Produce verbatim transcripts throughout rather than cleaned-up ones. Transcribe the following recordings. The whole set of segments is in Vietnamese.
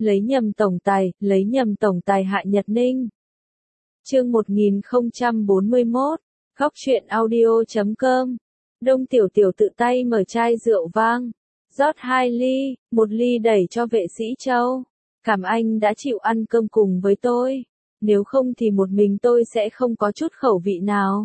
lấy nhầm tổng tài, lấy nhầm tổng tài Hạ Nhật Ninh. Chương một nghìn không trăm bốn mươi mốt, Góc truyện audio chấm com. Đông Tiểu Tiểu tự tay mở chai rượu vang, rót hai ly, một ly đẩy cho Vệ Sĩ Châu. Cảm anh đã chịu ăn cơm cùng với tôi, nếu không thì một mình tôi sẽ không có chút khẩu vị nào.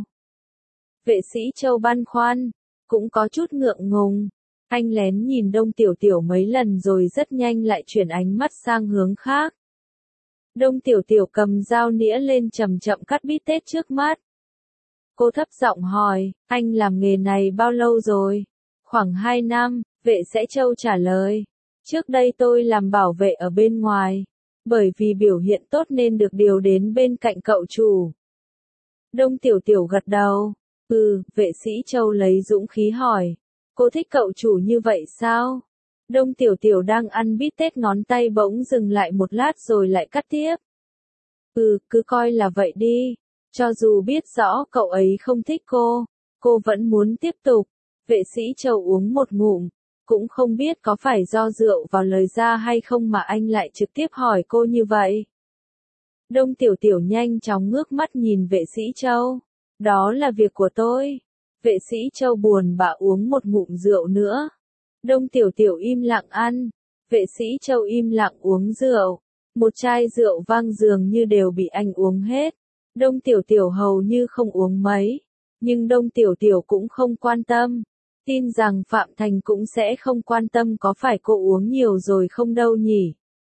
Vệ Sĩ Châu băn khoăn, cũng có chút ngượng ngùng. Anh lén nhìn Đông Tiểu Tiểu mấy lần rồi rất nhanh lại chuyển ánh mắt sang hướng khác. Đông Tiểu Tiểu cầm dao nĩa lên chậm chậm cắt bít tết trước mắt. Cô thấp giọng hỏi, anh làm nghề này bao lâu rồi? Khoảng hai năm, Vệ Sĩ Châu trả lời. Trước đây tôi làm bảo vệ ở bên ngoài, bởi vì biểu hiện tốt nên được điều đến bên cạnh cậu chủ. Đông Tiểu Tiểu gật đầu. Ừ, Vệ Sĩ Châu lấy dũng khí hỏi. Cô thích cậu chủ như vậy sao? Đông Tiểu Tiểu đang ăn bít tết ngón tay bỗng dừng lại một lát rồi lại cắt tiếp. Ừ, cứ coi là vậy đi. Cho dù biết rõ cậu ấy không thích cô, cô vẫn muốn tiếp tục. Vệ Sĩ Châu uống một ngụm, cũng không biết có phải do rượu vào lời ra hay không mà anh lại trực tiếp hỏi cô như vậy. Đông Tiểu Tiểu nhanh chóng ngước mắt nhìn Vệ Sĩ Châu. Đó là việc của tôi. Vệ Sĩ Châu buồn bã uống một ngụm rượu nữa. Đông Tiểu Tiểu im lặng ăn. Vệ Sĩ Châu im lặng uống rượu. Một chai rượu vang dường như đều bị anh uống hết. Đông Tiểu Tiểu hầu như không uống mấy. Nhưng Đông Tiểu Tiểu cũng không quan tâm. Tin rằng Phạm Thành cũng sẽ không quan tâm có phải cô uống nhiều rồi không đâu nhỉ.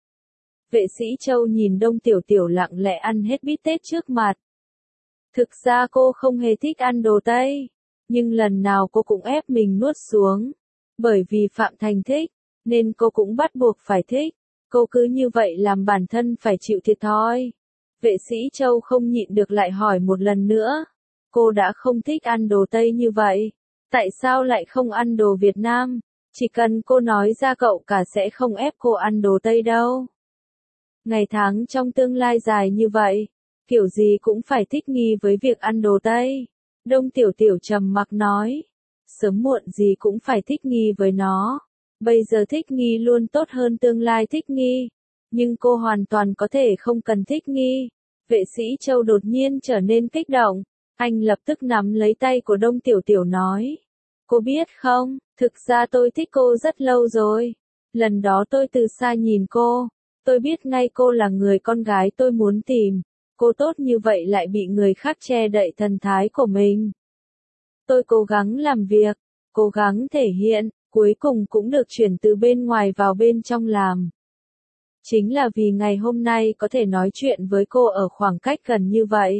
Vệ Sĩ Châu nhìn Đông Tiểu Tiểu lặng lẽ ăn hết bít tết trước mặt. Thực ra cô không hề thích ăn đồ Tây. Nhưng lần nào cô cũng ép mình nuốt xuống. Bởi vì Phạm Thành thích, nên cô cũng bắt buộc phải thích. Cô cứ như vậy làm bản thân phải chịu thiệt thòi. Vệ Sĩ Châu không nhịn được lại hỏi một lần nữa. Cô đã không thích ăn đồ Tây như vậy. Tại sao lại không ăn đồ Việt Nam? Chỉ cần cô nói ra cậu cả sẽ không ép cô ăn đồ Tây đâu. Ngày tháng trong tương lai dài như vậy, kiểu gì cũng phải thích nghi với việc ăn đồ Tây. Đông Tiểu Tiểu trầm mặc nói. Sớm muộn gì cũng phải thích nghi với nó. Bây giờ thích nghi luôn tốt hơn tương lai thích nghi. Nhưng cô hoàn toàn có thể không cần thích nghi. Vệ Sĩ Châu đột nhiên trở nên kích động. Anh lập tức nắm lấy tay của Đông Tiểu Tiểu nói. Cô biết không, thực ra tôi thích cô rất lâu rồi. Lần đó tôi từ xa nhìn cô. Tôi biết ngay cô là người con gái tôi muốn tìm. Cô tốt như vậy lại bị người khác che đậy thần thái của mình. Tôi cố gắng làm việc, cố gắng thể hiện, cuối cùng cũng được chuyển từ bên ngoài vào bên trong làm. Chính là vì ngày hôm nay có thể nói chuyện với cô ở khoảng cách gần như vậy.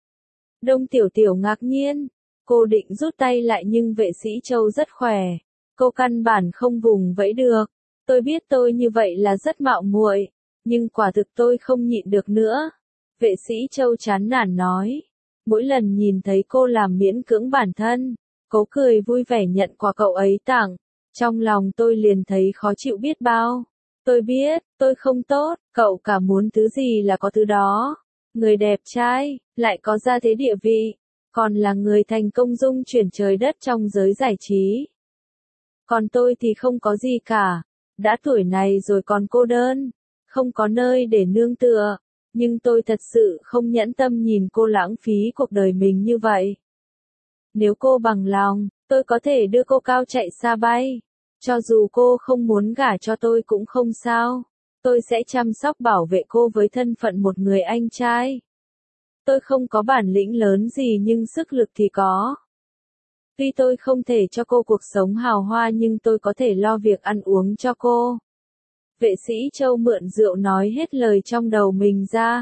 Đông Tiểu Tiểu ngạc nhiên, cô định rút tay lại nhưng Vệ Sĩ Châu rất khỏe. Cô căn bản không vùng vẫy được. Tôi biết tôi như vậy là rất mạo muội, nhưng quả thực tôi không nhịn được nữa. Vệ Sĩ Châu chán nản nói. Mỗi lần nhìn thấy cô làm miễn cưỡng bản thân, cố cười vui vẻ nhận quà cậu ấy tặng. Trong lòng tôi liền thấy khó chịu biết bao. Tôi biết, tôi không tốt, cậu cả muốn thứ gì là có thứ đó. Người đẹp trai, lại có gia thế địa vị, còn là người thành công dung chuyển trời đất trong giới giải trí. Còn tôi thì không có gì cả, đã tuổi này rồi còn cô đơn, không có nơi để nương tựa. Nhưng tôi thật sự không nhẫn tâm nhìn cô lãng phí cuộc đời mình như vậy. Nếu cô bằng lòng, tôi có thể đưa cô cao chạy xa bay. Cho dù cô không muốn gả cho tôi cũng không sao. Tôi sẽ chăm sóc bảo vệ cô với thân phận một người anh trai. Tôi không có bản lĩnh lớn gì nhưng sức lực thì có. Tuy tôi không thể cho cô cuộc sống hào hoa nhưng tôi có thể lo việc ăn uống cho cô. Vệ Sĩ Châu mượn rượu nói hết lời trong đầu mình ra.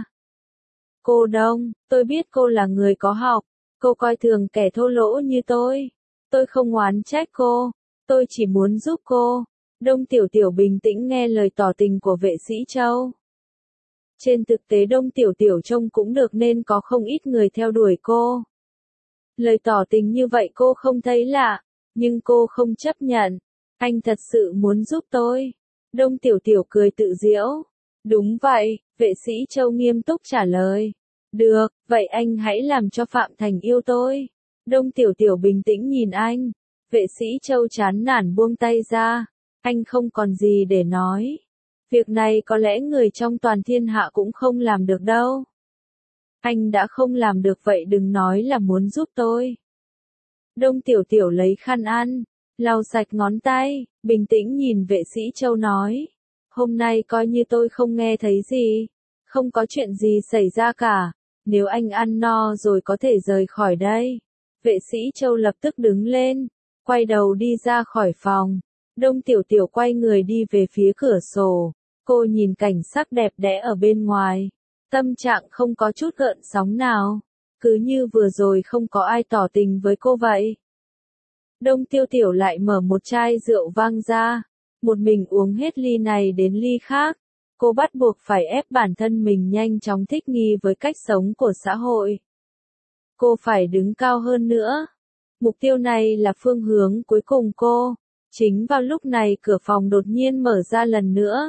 Cô Đông, tôi biết cô là người có học. Cô coi thường kẻ thô lỗ như tôi. Tôi không oán trách cô. Tôi chỉ muốn giúp cô. Đông Tiểu Tiểu bình tĩnh nghe lời tỏ tình của Vệ Sĩ Châu. Trên thực tế Đông Tiểu Tiểu trông cũng được nên có không ít người theo đuổi cô. Lời tỏ tình như vậy cô không thấy lạ, nhưng cô không chấp nhận. Anh thật sự muốn giúp tôi. Đông Tiểu Tiểu cười tự giễu. Đúng vậy, Vệ Sĩ Châu nghiêm túc trả lời. Được, vậy anh hãy làm cho Phạm Thành yêu tôi. Đông Tiểu Tiểu bình tĩnh nhìn anh. Vệ Sĩ Châu chán nản buông tay ra. Anh không còn gì để nói. Việc này có lẽ người trong toàn thiên hạ cũng không làm được đâu. Anh đã không làm được vậy đừng nói là muốn giúp tôi. Đông Tiểu Tiểu lấy khăn ăn, lau sạch ngón tay, bình tĩnh nhìn vệ sĩ Châu nói. Hôm nay coi như tôi không nghe thấy gì. Không có chuyện gì xảy ra cả. Nếu anh ăn no rồi có thể rời khỏi đây. Vệ sĩ Châu lập tức đứng lên, quay đầu đi ra khỏi phòng. Đông Tiểu Tiểu quay người đi về phía cửa sổ. Cô nhìn cảnh sắc đẹp đẽ ở bên ngoài. Tâm trạng không có chút gợn sóng nào. Cứ như vừa rồi không có ai tỏ tình với cô vậy. Đông Tiêu Tiểu lại mở một chai rượu vang ra. Một mình uống hết ly này đến ly khác. Cô bắt buộc phải ép bản thân mình nhanh chóng thích nghi với cách sống của xã hội. Cô phải đứng cao hơn nữa. Mục tiêu này là phương hướng cuối cùng cô. Chính vào lúc này cửa phòng đột nhiên mở ra lần nữa.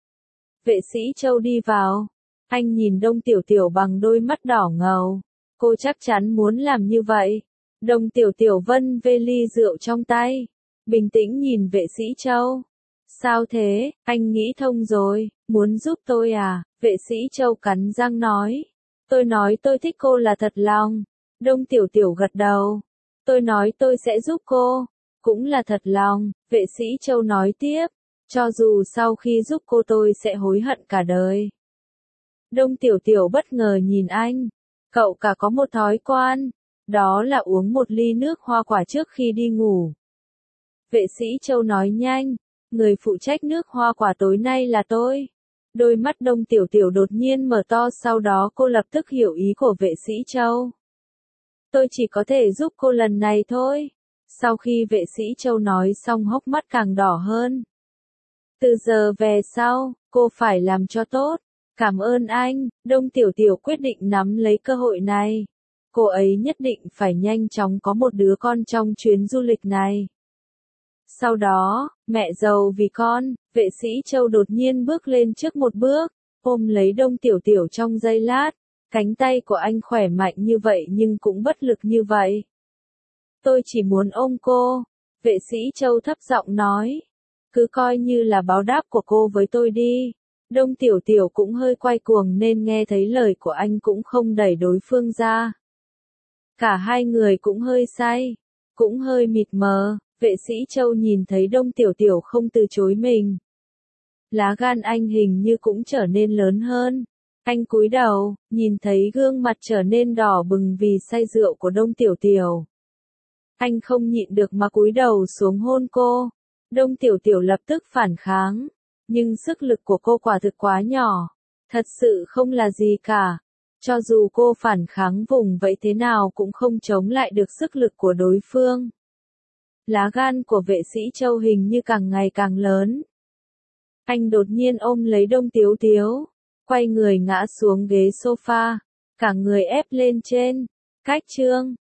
Vệ sĩ Châu đi vào. Anh nhìn Đông Tiểu Tiểu bằng đôi mắt đỏ ngầu. Cô chắc chắn muốn làm như vậy. Đông Tiểu Tiểu vân vê ly rượu trong tay. Bình tĩnh nhìn vệ sĩ Châu. Sao thế, anh nghĩ thông rồi, muốn giúp tôi à? Vệ sĩ Châu cắn răng nói. Tôi nói tôi thích cô là thật lòng. Đông Tiểu Tiểu gật đầu. Tôi nói tôi sẽ giúp cô. Cũng là thật lòng, vệ sĩ Châu nói tiếp. Cho dù sau khi giúp cô tôi sẽ hối hận cả đời. Đông Tiểu Tiểu bất ngờ nhìn anh. Cậu cả có một thói quen. Đó là uống một ly nước hoa quả trước khi đi ngủ. Vệ sĩ Châu nói nhanh. Người phụ trách nước hoa quả tối nay là tôi. Đôi mắt Đông Tiểu Tiểu đột nhiên mở to, sau đó cô lập tức hiểu ý của vệ sĩ Châu. Tôi chỉ có thể giúp cô lần này thôi. Sau khi vệ sĩ Châu nói xong hốc mắt càng đỏ hơn. Từ giờ về sau, cô phải làm cho tốt. Cảm ơn anh. Đông Tiểu Tiểu quyết định nắm lấy cơ hội này. Cô ấy nhất định phải nhanh chóng có một đứa con trong chuyến du lịch này. Sau đó, mẹ giàu vì con, vệ sĩ Châu đột nhiên bước lên trước một bước, ôm lấy Đông Tiểu Tiểu trong giây lát. Cánh tay của anh khỏe mạnh như vậy nhưng cũng bất lực như vậy. Tôi chỉ muốn ôm cô. Vệ sĩ Châu thấp giọng nói. Cứ coi như là báo đáp của cô với tôi đi. Đông Tiểu Tiểu cũng hơi quay cuồng nên nghe thấy lời của anh cũng không đẩy đối phương ra. Cả hai người cũng hơi say, cũng hơi mịt mờ. Vệ sĩ Châu nhìn thấy Đông Tiểu Tiểu không từ chối mình. Lá gan anh hình như cũng trở nên lớn hơn. Anh cúi đầu, nhìn thấy gương mặt trở nên đỏ bừng vì say rượu của Đông Tiểu Tiểu. Anh không nhịn được mà cúi đầu xuống hôn cô. Đông Tiểu Tiểu lập tức phản kháng. Nhưng sức lực của cô quả thực quá nhỏ. Thật sự không là gì cả. Cho dù cô phản kháng vùng vậy thế nào cũng không chống lại được sức lực của đối phương. Lá gan của vệ sĩ Châu hình như càng ngày càng lớn. Anh đột nhiên ôm lấy Đông Tiếu Tiếu, quay người ngã xuống ghế sofa, cả người ép lên trên. Cách chương